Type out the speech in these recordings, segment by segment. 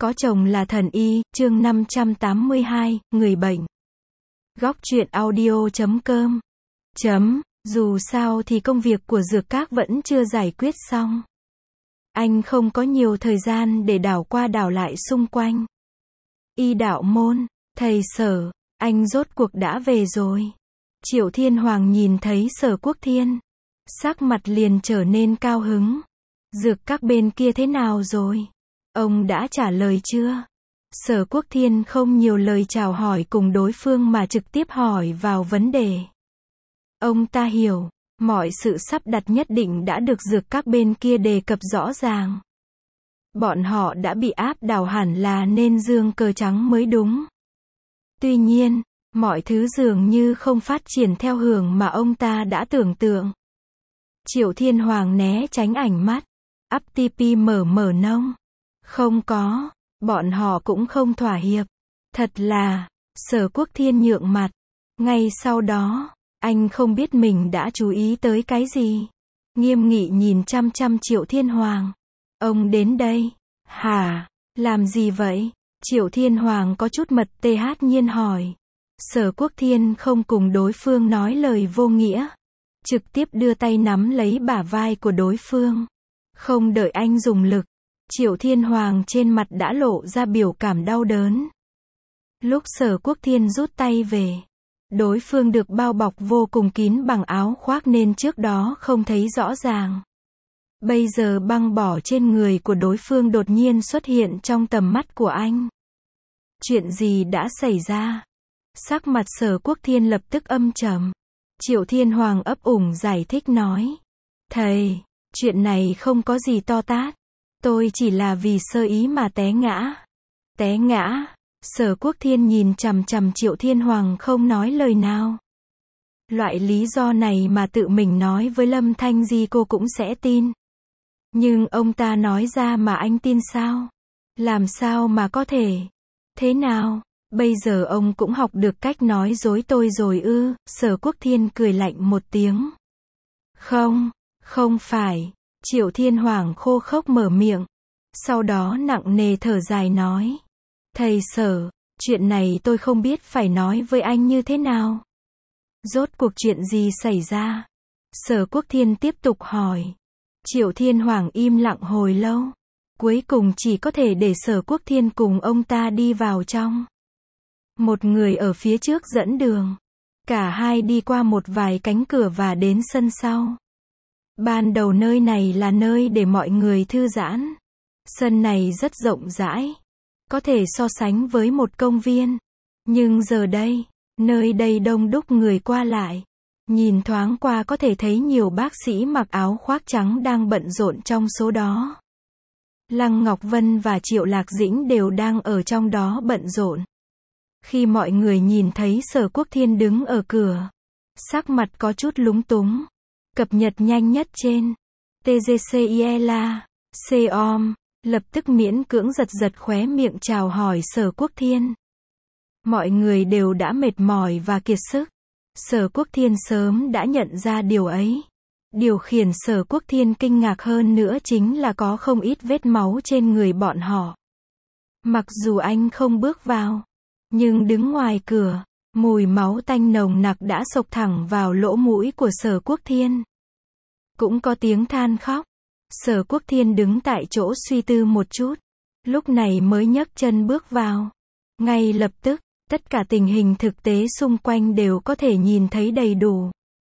Có chồng là thần y, chương 582, người bệnh. Góc truyện audio.com. Dù sao thì công việc của Dược Các vẫn chưa giải quyết xong. Anh không có nhiều thời gian để đảo qua đảo lại xung quanh. Y đạo môn, thầy Sở, anh rốt cuộc đã về rồi. Triệu Thiên Hoàng nhìn thấy Sở Quốc Thiên, sắc mặt liền trở nên cao hứng. Dược Các bên kia thế nào rồi? Ông đã trả lời chưa? Sở Quốc Thiên không nhiều lời chào hỏi cùng đối phương mà trực tiếp hỏi vào vấn đề. Ông ta hiểu, mọi sự sắp đặt nhất định đã được Dược Các bên kia đề cập rõ ràng. Bọn họ đã bị áp đảo hẳn là nên giương cờ trắng mới đúng. Tuy nhiên, mọi thứ dường như không phát triển theo hướng mà ông ta đã tưởng tượng. Triệu Thiên Hoàng né tránh ảnh mắt. Áp tipi mở nông. Không có, bọn họ cũng không thỏa hiệp. Thật là, Sở Quốc Thiên nhượng mặt. Ngay sau đó, anh không biết mình đã chú ý tới cái gì. Nghiêm nghị nhìn chăm chăm Triệu Thiên Hoàng. Ông đến đây. Hả? Làm gì vậy? Triệu Thiên Hoàng có chút mật nhiên hỏi. Sở Quốc Thiên không cùng đối phương nói lời vô nghĩa. Trực tiếp đưa tay nắm lấy bả vai của đối phương. Không đợi anh dùng lực, Triệu Thiên Hoàng trên mặt đã lộ ra biểu cảm đau đớn. Lúc Sở Quốc Thiên rút tay về, đối phương được bao bọc vô cùng kín bằng áo khoác nên trước đó không thấy rõ ràng. Bây giờ băng bỏ trên người của đối phương đột nhiên xuất hiện trong tầm mắt của anh. Chuyện gì đã xảy ra? Sắc mặt Sở Quốc Thiên lập tức âm trầm. Triệu Thiên Hoàng ấp ủng giải thích nói. Thầy, chuyện này không có gì to tát. Tôi chỉ là vì sơ ý mà té ngã. Té ngã? Sở Quốc Thiên nhìn chằm chằm Triệu Thiên Hoàng không nói lời nào. Loại lý do này mà tự mình nói với Lâm Thanh Di cô cũng sẽ tin. Nhưng ông ta nói ra mà anh tin sao? Làm sao mà có thể? Thế nào? Bây giờ ông cũng học được cách nói dối tôi rồi ư? Sở Quốc Thiên cười lạnh một tiếng. Không phải. Triệu Thiên Hoàng khô khốc mở miệng. Sau đó nặng nề thở dài nói. Thầy Sở, chuyện này tôi không biết phải nói với anh như thế nào. Rốt cuộc chuyện gì xảy ra? Sở Quốc Thiên tiếp tục hỏi. Triệu Thiên Hoàng im lặng hồi lâu. Cuối cùng chỉ có thể để Sở Quốc Thiên cùng ông ta đi vào trong. Một người ở phía trước dẫn đường. Cả hai đi qua một vài cánh cửa và đến sân sau. Ban đầu nơi này là nơi để mọi người thư giãn. Sân này rất rộng rãi. Có thể so sánh với một công viên. Nhưng giờ đây, nơi đây đông đúc người qua lại. Nhìn thoáng qua có thể thấy nhiều bác sĩ mặc áo khoác trắng đang bận rộn trong số đó. Lăng Ngọc Vân và Triệu Lạc Dĩnh đều đang ở trong đó bận rộn. Khi mọi người nhìn thấy Sở Quốc Thiên đứng ở cửa, sắc mặt có chút lúng túng. Cập nhật nhanh nhất trên TGCIELA, COM, lập tức miễn cưỡng giật khóe miệng chào hỏi Sở Quốc Thiên. Mọi người đều đã mệt mỏi và kiệt sức. Sở Quốc Thiên sớm đã nhận ra điều ấy. Điều khiến Sở Quốc Thiên kinh ngạc hơn nữa chính là có không ít vết máu trên người bọn họ. Mặc dù anh không bước vào, nhưng đứng ngoài cửa, mùi máu tanh nồng nặc đã xộc thẳng vào lỗ mũi của Sở Quốc Thiên. Cũng có tiếng than khóc. Sở Quốc Thiên đứng tại chỗ suy tư một chút. Lúc này mới nhấc chân bước vào. Ngay lập tức, tất cả tình hình thực tế xung quanh đều có thể nhìn thấy đầy đủ.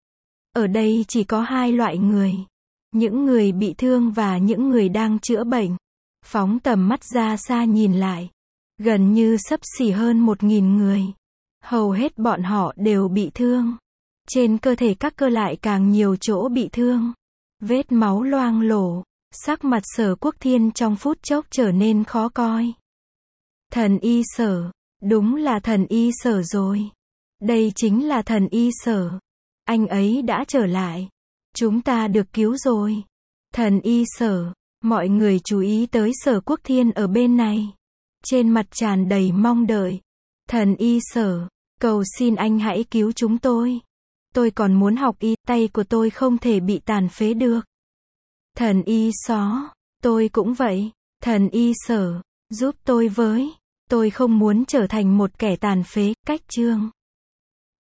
Ở đây chỉ có hai loại người. Những người bị thương và những người đang chữa bệnh. Phóng tầm mắt ra xa nhìn lại. Gần như xấp xỉ hơn 1.000 người. Hầu hết bọn họ đều bị thương. Trên cơ thể các cơ lại càng nhiều chỗ bị thương. Vết máu loang lổ. Sắc mặt Sở Quốc Thiên trong phút chốc trở nên khó coi. Thần y Sở. Đúng là thần y Sở rồi. Đây chính là thần y Sở. Anh ấy đã trở lại. Chúng ta được cứu rồi. Thần y Sở. Mọi người chú ý tới Sở Quốc Thiên ở bên này. Trên mặt tràn đầy mong đợi. Thần y Sở. Cầu xin anh hãy cứu chúng tôi. Tôi còn muốn học y, tay của tôi không thể bị tàn phế được. Thần y Xó. Tôi cũng vậy. Thần y Sở. Giúp tôi với. Tôi không muốn trở thành một kẻ tàn phế, cách chương.